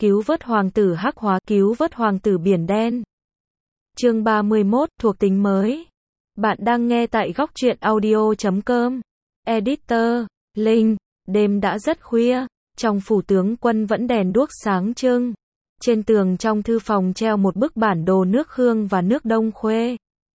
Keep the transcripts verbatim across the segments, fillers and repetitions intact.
cứu vớt hoàng tử hắc hóa, cứu vớt hoàng tử biển đen. Chương ba mươi mốt, thuộc tính mới. Bạn đang nghe tại góc truyện audio chấm com. Editor, Linh, đêm đã rất khuya, trong phủ tướng quân vẫn đèn đuốc sáng trưng. Trên tường trong thư phòng treo một bức bản đồ nước Khương và nước Đông Khuê.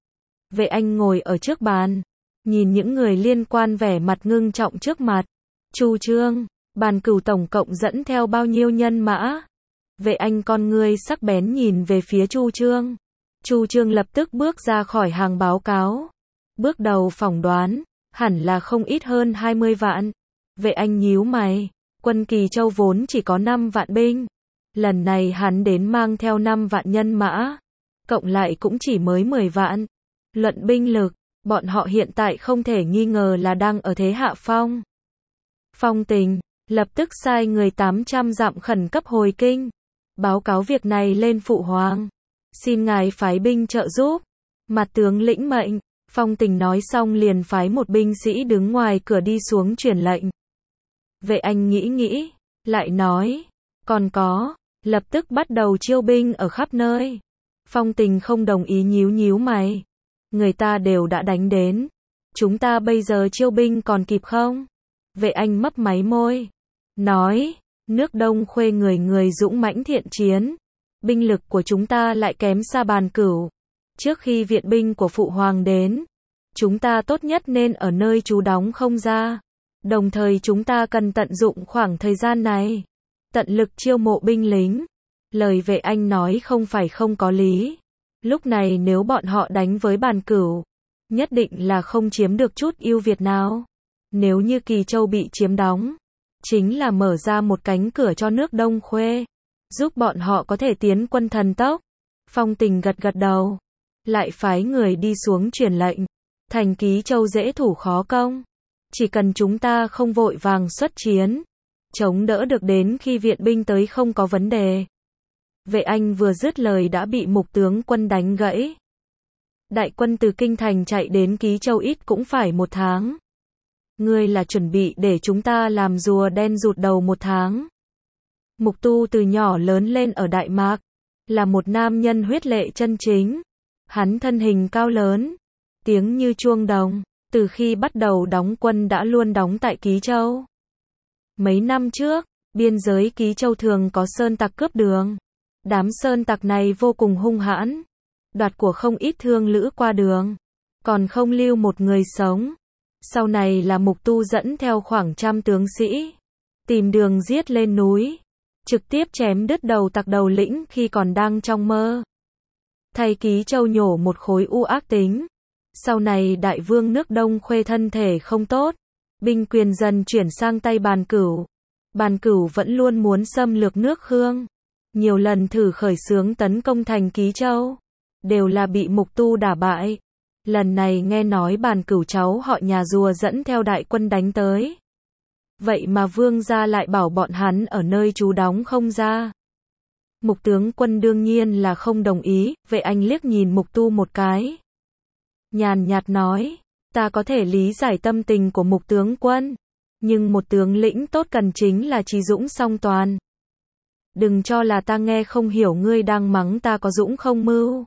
Vệ Anh ngồi ở trước bàn, nhìn những người liên quan vẻ mặt ngưng trọng trước mặt. Chu Trương, Bàn Cửu tổng cộng dẫn theo bao nhiêu nhân mã? Vệ Anh con ngươi sắc bén nhìn về phía Chu Trương. Chu Trương lập tức bước ra khỏi hàng báo cáo. Bước đầu phỏng đoán, hẳn là không ít hơn hai mươi vạn. Vệ Anh nhíu mày, quân Kỳ Châu vốn chỉ có năm vạn binh. Lần này hắn đến mang theo năm vạn nhân mã. Cộng lại cũng chỉ mới mười vạn. Luận binh lực, bọn họ hiện tại không thể nghi ngờ là đang ở thế hạ phong. Phong Tình, lập tức sai người tám trăm dặm khẩn cấp hồi kinh. Báo cáo việc này lên phụ hoàng. Xin ngài phái binh trợ giúp. Mặt tướng lĩnh mệnh. Phong Tình nói xong liền phái một binh sĩ đứng ngoài cửa đi xuống truyền lệnh. Vệ Anh nghĩ nghĩ, lại nói, còn có, lập tức bắt đầu chiêu binh ở khắp nơi. Phong Tình không đồng ý, nhíu nhíu mày. Người ta đều đã đánh đến. Chúng ta bây giờ chiêu binh còn kịp không? Vệ Anh mấp máy môi. Nói, nước Đông Khuê người người dũng mãnh thiện chiến. Binh lực của chúng ta lại kém xa Bàn Cửu. Trước khi viện binh của Phụ Hoàng đến, chúng ta tốt nhất nên ở nơi trú đóng không ra. Đồng thời chúng ta cần tận dụng khoảng thời gian này. Tận lực chiêu mộ binh lính. Lời Vệ Anh nói không phải không có lý. Lúc này nếu bọn họ đánh với Bàn Cửu, nhất định là không chiếm được chút ưu việt nào. Nếu như Kỳ Châu bị chiếm đóng, chính là mở ra một cánh cửa cho nước Đông Khuê, giúp bọn họ có thể tiến quân thần tốc. Phong Tình gật gật đầu, lại phái người đi xuống truyền lệnh. Thành Ký Châu dễ thủ khó công, chỉ cần chúng ta không vội vàng xuất chiến, chống đỡ được đến khi viện binh tới không có vấn đề. Vệ Anh vừa dứt lời đã bị Mục tướng quân đánh gãy. Đại quân từ Kinh Thành chạy đến Ký Châu ít cũng phải một tháng. Ngươi là chuẩn bị để chúng ta làm rùa đen rụt đầu một tháng. Mục Tu từ nhỏ lớn lên ở Đại Mạc, là một nam nhân huyết lệ chân chính. Hắn thân hình cao lớn, tiếng như chuông đồng, từ khi bắt đầu đóng quân đã luôn đóng tại Ký Châu. Mấy năm trước, biên giới Ký Châu thường có sơn tặc cướp đường. Đám sơn tặc này vô cùng hung hãn, đoạt của không ít thương lữ qua đường, còn không lưu một người sống. Sau này là Mục Tu dẫn theo khoảng trăm tướng sĩ, tìm đường giết lên núi, trực tiếp chém đứt đầu tặc đầu lĩnh khi còn đang trong mơ. Thay Ký Châu nhổ một khối u ác tính. Sau này đại vương nước Đông Khuê thân thể không tốt, binh quyền dần chuyển sang tay Bàn Cửu. Bàn Cửu vẫn luôn muốn xâm lược nước Khương, nhiều lần thử khởi xướng tấn công thành Ký Châu, đều là bị Mục Tu đả bại. Lần này nghe nói Bàn Cửu cháu họ nhà rùa dẫn theo đại quân đánh tới. Vậy mà vương gia lại bảo bọn hắn ở nơi trú đóng không ra. Mục tướng quân đương nhiên là không đồng ý. Vệ Anh liếc nhìn Mục Tu một cái, nhàn nhạt nói, ta có thể lý giải tâm tình của Mục tướng quân, nhưng một tướng lĩnh tốt cần chính là trí dũng song toàn. Đừng cho là ta nghe không hiểu, ngươi đang mắng ta có dũng không mưu.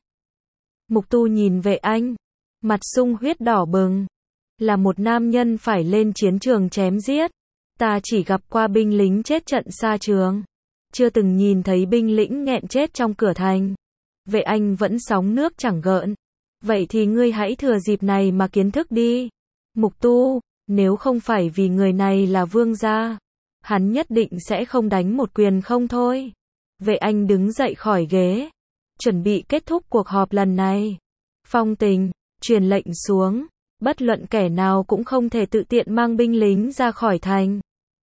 Mục Tu nhìn Vệ Anh, mặt sung huyết đỏ bừng. Là một nam nhân phải lên chiến trường chém giết. Ta chỉ gặp qua binh lính chết trận xa trường, chưa từng nhìn thấy binh lính nghẹn chết trong cửa thành. Vệ Anh vẫn sóng nước chẳng gợn. Vậy thì ngươi hãy thừa dịp này mà kiến thức đi. Mục Tu, nếu không phải vì người này là vương gia, hắn nhất định sẽ không đánh một quyền không thôi. Vệ Anh đứng dậy khỏi ghế, chuẩn bị kết thúc cuộc họp lần này. Phong Tình, truyền lệnh xuống, bất luận kẻ nào cũng không thể tự tiện mang binh lính ra khỏi thành.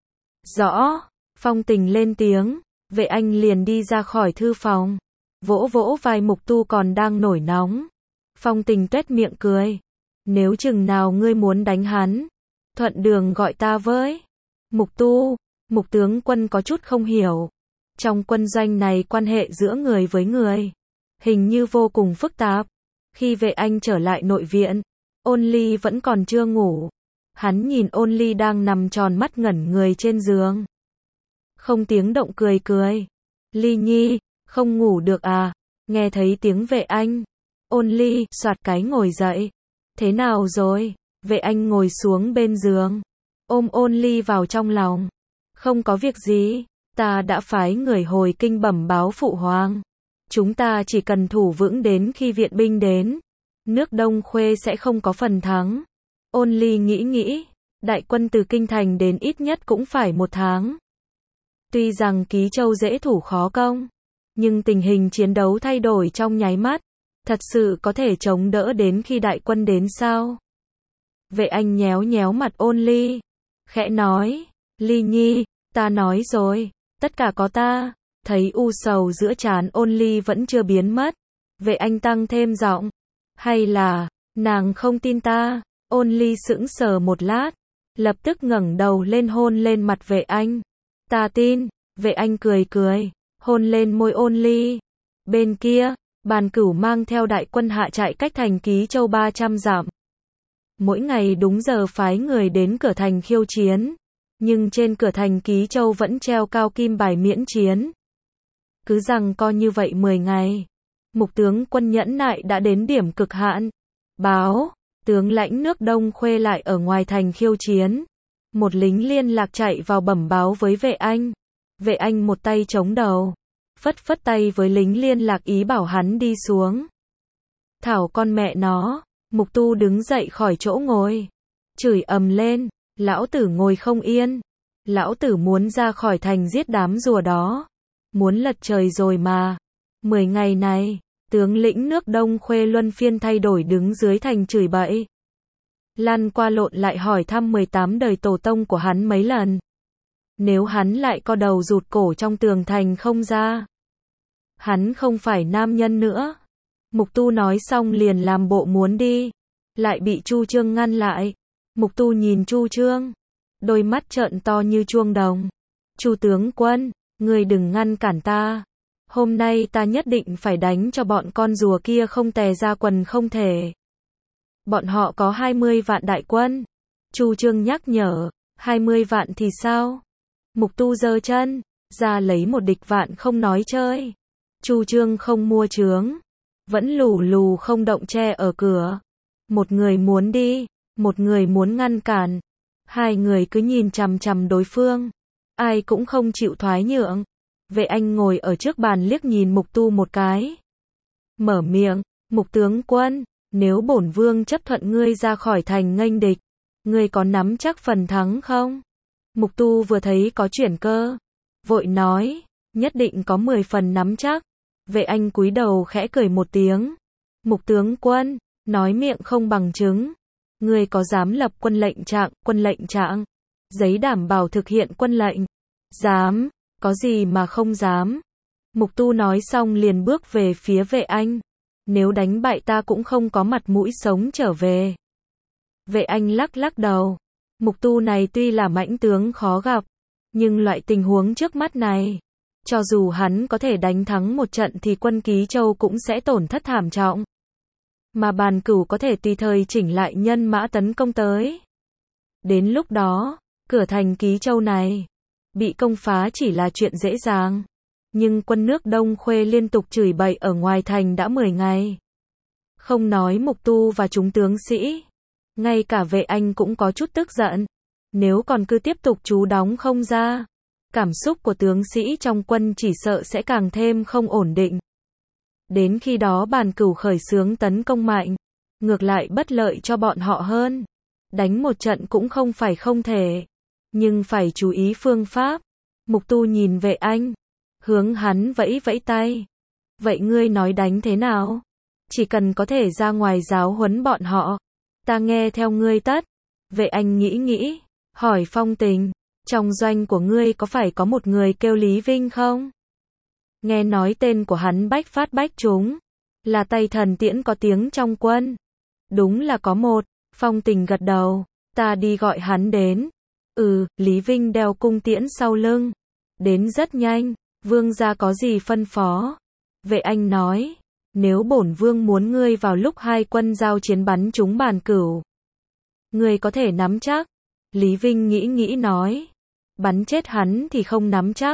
Rõ. Phong Tình lên tiếng. Vệ Anh liền đi ra khỏi thư phòng, vỗ vỗ vai Mục Tu còn đang nổi nóng. Phong Tình tuét miệng cười. Nếu chừng nào ngươi muốn đánh hắn, thuận đường gọi ta với. Mục Tu, Mục tướng quân có chút không hiểu. Trong quân doanh này quan hệ giữa người với người, hình như vô cùng phức tạp. Khi Vệ Anh trở lại nội viện, Ôn Ly vẫn còn chưa ngủ. Hắn nhìn Ôn Ly đang nằm tròn mắt ngẩn người trên giường, không tiếng động cười cười. Ly Nhi, không ngủ được à? Nghe thấy tiếng Vệ Anh. Ôn Ly, soạt cái ngồi dậy. Thế nào rồi? Vệ Anh ngồi xuống bên giường. Ôm Ôn Ly vào trong lòng. Không có việc gì. Ta đã phái người hồi kinh bẩm báo phụ hoàng. Chúng ta chỉ cần thủ vững đến khi viện binh đến. Nước Đông Khuê sẽ không có phần thắng. Ôn Ly nghĩ nghĩ. Đại quân từ kinh thành đến ít nhất cũng phải một tháng. Tuy rằng Ký Châu dễ thủ khó công. Nhưng tình hình chiến đấu thay đổi trong nháy mắt. Thật sự có thể chống đỡ đến khi đại quân đến sao? Vệ Anh nhéo nhéo mặt Ôn Ly. Khẽ nói. Ly Nhi, ta nói rồi. Tất cả có ta. Thấy u sầu giữa trán Ôn Ly vẫn chưa biến mất. Vệ Anh tăng thêm giọng. Hay là, nàng không tin ta? Ôn Ly sững sờ một lát. Lập tức ngẩng đầu lên hôn lên mặt Vệ Anh. Ta tin. Vệ Anh cười cười. Hôn lên môi Ôn Ly. Bên kia, Bàn Cửu mang theo đại quân hạ trại cách thành Ký Châu ba trăm dặm. Mỗi ngày đúng giờ phái người đến cửa thành khiêu chiến. Nhưng trên cửa thành Ký Châu vẫn treo cao kim bài miễn chiến. Cứ rằng coi như vậy mười ngày. Mục tướng quân nhẫn nại đã đến điểm cực hạn. Báo, tướng lãnh nước Đông Khuê lại ở ngoài thành khiêu chiến. Một lính liên lạc chạy vào bẩm báo với Vệ Anh. Vệ Anh một tay chống đầu. Phất phất tay với lính liên lạc ý bảo hắn đi xuống. Thảo con mẹ nó. Mục Tu đứng dậy khỏi chỗ ngồi. Chửi ầm lên. Lão tử ngồi không yên. Lão tử muốn ra khỏi thành giết đám rùa đó. Muốn lật trời rồi mà. Mười ngày này, tướng lĩnh nước Đông Khuê luân phiên thay đổi đứng dưới thành chửi bậy. Lăn qua lộn lại hỏi thăm mười tám đời tổ tông của hắn mấy lần. Nếu hắn lại co đầu rụt cổ trong tường thành không ra. Hắn không phải nam nhân nữa. Mục Tu nói xong liền làm bộ muốn đi. Lại bị Chu Trương ngăn lại. Mục Tu nhìn Chu Trương. Đôi mắt trợn to như chuông đồng. Chu tướng quân, ngươi đừng ngăn cản ta. Hôm nay ta nhất định phải đánh cho bọn con rùa kia không tè ra quần không thể. Bọn họ có hai mươi vạn đại quân. Chu Trương nhắc nhở, hai mươi vạn thì sao? Mục Tu giơ chân, ra lấy một địch vạn không nói chơi. Chu Trương không mua trướng, vẫn lù lù không động tre ở cửa. Một người muốn đi, một người muốn ngăn cản. Hai người cứ nhìn chằm chằm đối phương. Ai cũng không chịu thoái nhượng. Vệ Anh ngồi ở trước bàn liếc nhìn Mục Tu một cái. Mở miệng, Mục tướng quân, nếu bổn vương chấp thuận ngươi ra khỏi thành nghênh địch, ngươi có nắm chắc phần thắng không? Mục Tu vừa thấy có chuyển cơ, vội nói, nhất định có mười phần nắm chắc. Vệ Anh cúi đầu khẽ cười một tiếng. Mục tướng quân, nói miệng không bằng chứng. Ngươi có dám lập quân lệnh trạng, quân lệnh trạng, giấy đảm bảo thực hiện quân lệnh? Dám, có gì mà không dám. Mục Tu nói xong liền bước về phía Vệ Anh. Nếu đánh bại ta cũng không có mặt mũi sống trở về. Vệ Anh lắc lắc đầu. Mục Tu này tuy là mãnh tướng khó gặp, nhưng loại tình huống trước mắt này, cho dù hắn có thể đánh thắng một trận thì quân Ký Châu cũng sẽ tổn thất thảm trọng. Mà Bàn Cửu có thể tùy thời chỉnh lại nhân mã tấn công tới. Đến lúc đó, cửa thành Ký Châu này bị công phá chỉ là chuyện dễ dàng. Nhưng quân nước Đông Khuê liên tục chửi bậy ở ngoài thành đã mười ngày. Không nói Mục Tu và chúng tướng sĩ, ngay cả Vệ Anh cũng có chút tức giận. Nếu còn cứ tiếp tục trú đóng không ra, cảm xúc của tướng sĩ trong quân chỉ sợ sẽ càng thêm không ổn định. Đến khi đó Bàn Cửu khởi xướng tấn công mạnh, ngược lại bất lợi cho bọn họ hơn. Đánh một trận cũng không phải không thể, nhưng phải chú ý phương pháp. Mục Tu nhìn Vệ Anh, hướng hắn vẫy vẫy tay. Vậy ngươi nói đánh thế nào? Chỉ cần có thể ra ngoài giáo huấn bọn họ, ta nghe theo ngươi tất. Vệ Anh nghĩ nghĩ, hỏi Phong Tình, trong doanh của ngươi có phải có một người kêu Lý Vinh không? Nghe nói tên của hắn bách phát bách trúng, là tay thần tiễn có tiếng trong quân. Đúng là có một. Phong Tình gật đầu, ta đi gọi hắn đến. Ừ, Lý Vinh đeo cung tiễn sau lưng, đến rất nhanh. Vương gia có gì phân phó? Vệ Anh nói, nếu bổn vương muốn ngươi vào lúc hai quân giao chiến bắn trúng Bàn Cửu, ngươi có thể nắm chắc. Lý Vinh nghĩ nghĩ nói, bắn chết hắn thì không nắm chắc,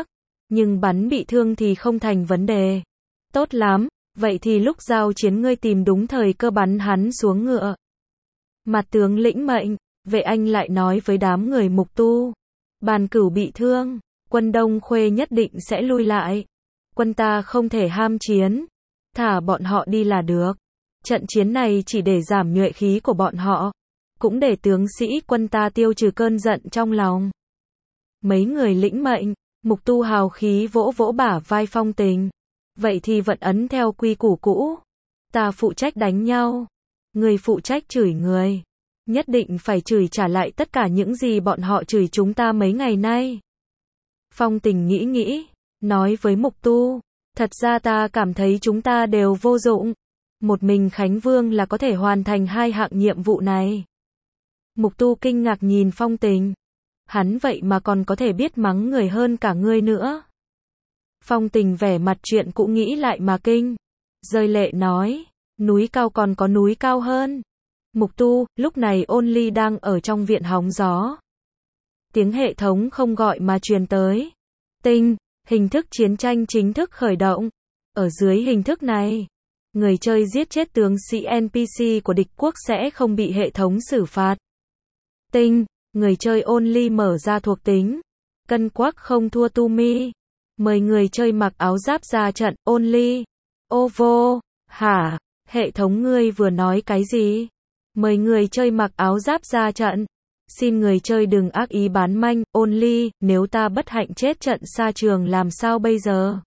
Nhưng bắn bị thương thì không thành vấn đề. Tốt lắm, vậy thì lúc giao chiến ngươi tìm đúng thời cơ bắn hắn xuống ngựa. Mặt tướng lĩnh mệnh, Vệ Anh lại nói với đám người Mục Tu. Bàn Cửu bị thương, quân Đông Khuê nhất định sẽ lui lại. Quân ta không thể ham chiến, thả bọn họ đi là được. Trận chiến này chỉ để giảm nhuệ khí của bọn họ, cũng để tướng sĩ quân ta tiêu trừ cơn giận trong lòng. Mấy người lĩnh mệnh, Mục Tu hào khí vỗ vỗ bả vai Phong Tình. Vậy thì vận ấn theo quy củ cũ. Ta phụ trách đánh nhau, người phụ trách chửi người. Nhất định phải chửi trả lại tất cả những gì bọn họ chửi chúng ta mấy ngày nay. Phong Tình nghĩ nghĩ, nói với Mục Tu. Thật ra ta cảm thấy chúng ta đều vô dụng. Một mình Khánh Vương là có thể hoàn thành hai hạng nhiệm vụ này. Mục Tu kinh ngạc nhìn Phong Tình. Hắn vậy mà còn có thể biết mắng người hơn cả ngươi nữa. Phong Tình vẻ mặt chuyện cũ nghĩ lại mà kinh. Rơi lệ nói, núi cao còn có núi cao hơn. Mục Tu, lúc này Ôn Ly đang ở trong viện hóng gió. Tiếng hệ thống không gọi mà truyền tới. Tinh, hình thức chiến tranh chính thức khởi động. Ở dưới hình thức này, người chơi giết chết tướng sĩ en pê xê của địch quốc sẽ không bị hệ thống xử phạt. Tinh, người chơi Ôn Ly mở ra thuộc tính. Cân quắc không thua Tu Mi. Mời người chơi mặc áo giáp ra trận. Ôn Ly. Ô vô, hả, hệ thống ngươi vừa nói cái gì? Mời người chơi mặc áo giáp ra trận. Xin người chơi đừng ác ý bán manh. Ôn Ly, nếu ta bất hạnh chết trận xa trường làm sao bây giờ?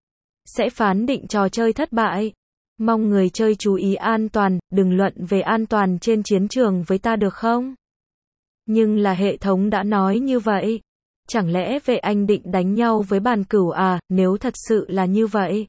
Sẽ phán định trò chơi thất bại. Mong người chơi chú ý an toàn, đừng luận về an toàn trên chiến trường với ta được không? Nhưng là hệ thống đã nói như vậy. Chẳng lẽ Vệ Anh định đánh nhau với Bàn Cửu à? Nếu thật sự là như vậy,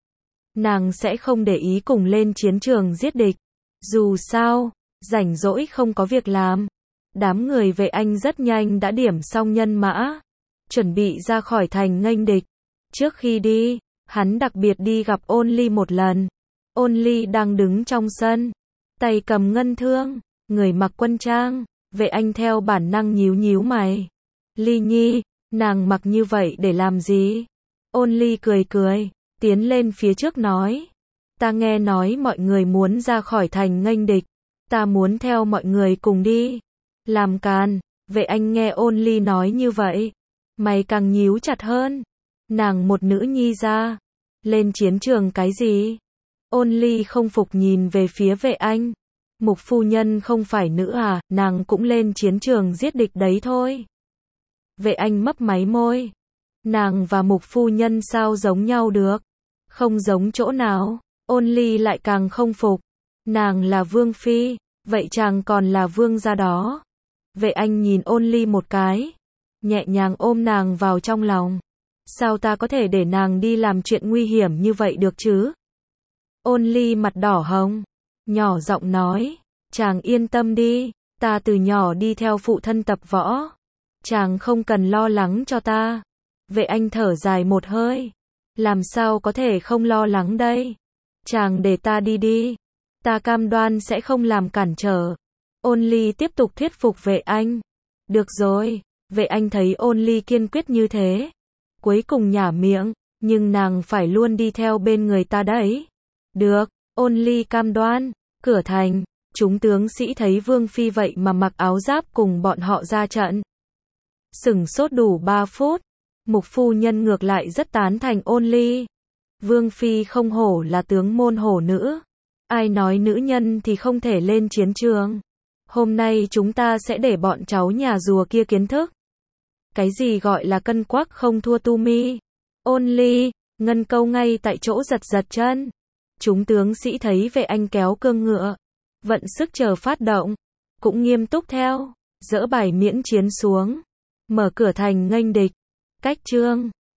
nàng sẽ không để ý cùng lên chiến trường giết địch. Dù sao, rảnh rỗi không có việc làm. Đám người Vệ Anh rất nhanh đã điểm xong nhân mã, chuẩn bị ra khỏi thành nghênh địch. Trước khi đi, hắn đặc biệt đi gặp Ôn Ly một lần. Ôn Ly đang đứng trong sân, tay cầm ngân thương, người mặc quân trang. Vệ Anh theo bản năng nhíu nhíu mày. Ly Nhi, nàng mặc như vậy để làm gì? Ôn Ly cười cười, tiến lên phía trước nói. Ta nghe nói mọi người muốn ra khỏi thành nghênh địch. Ta muốn theo mọi người cùng đi. Làm càn. Vệ Anh nghe Ôn Ly nói như vậy, mày càng nhíu chặt hơn. Nàng một nữ nhi ra, lên chiến trường cái gì? Ôn Ly không phục nhìn về phía Vệ Anh. Mục phu nhân không phải nữ à, nàng cũng lên chiến trường giết địch đấy thôi. Vệ Anh mấp máy môi. Nàng và Mục phu nhân sao giống nhau được? Không giống chỗ nào. Ôn Ly lại càng không phục. Nàng là vương phi, vậy chàng còn là vương gia đó. Vệ Anh nhìn Ôn Ly một cái, nhẹ nhàng ôm nàng vào trong lòng. Sao ta có thể để nàng đi làm chuyện nguy hiểm như vậy được chứ? Ôn Ly mặt đỏ hồng, nhỏ giọng nói, chàng yên tâm đi, ta từ nhỏ đi theo phụ thân tập võ. Chàng không cần lo lắng cho ta. Vệ Anh thở dài một hơi. Làm sao có thể không lo lắng đây? Chàng để ta đi đi. Ta cam đoan sẽ không làm cản trở. Ôn Ly tiếp tục thuyết phục Vệ Anh. Được rồi. Vệ Anh thấy Ôn Ly kiên quyết như thế, cuối cùng nhả miệng, nhưng nàng phải luôn đi theo bên người ta đấy. Được, Ôn Ly cam đoan. Cửa thành, chúng tướng sĩ thấy Vương Phi vậy mà mặc áo giáp cùng bọn họ ra trận. Sửng sốt đủ ba phút. Mục phu nhân ngược lại rất tán thành Ôn Ly. Vương Phi không hổ là tướng môn hổ nữ. Ai nói nữ nhân thì không thể lên chiến trường. Hôm nay chúng ta sẽ để bọn cháu nhà rùa kia kiến thức. Cái gì gọi là cân quắc không thua Tu Mi? Ôn Ly, ngân câu ngay tại chỗ giật giật chân. Chúng tướng sĩ thấy Vệ Anh kéo cương ngựa, vận sức chờ phát động, cũng nghiêm túc theo, dỡ bài miễn chiến xuống, mở cửa thành nghênh địch. Cách chương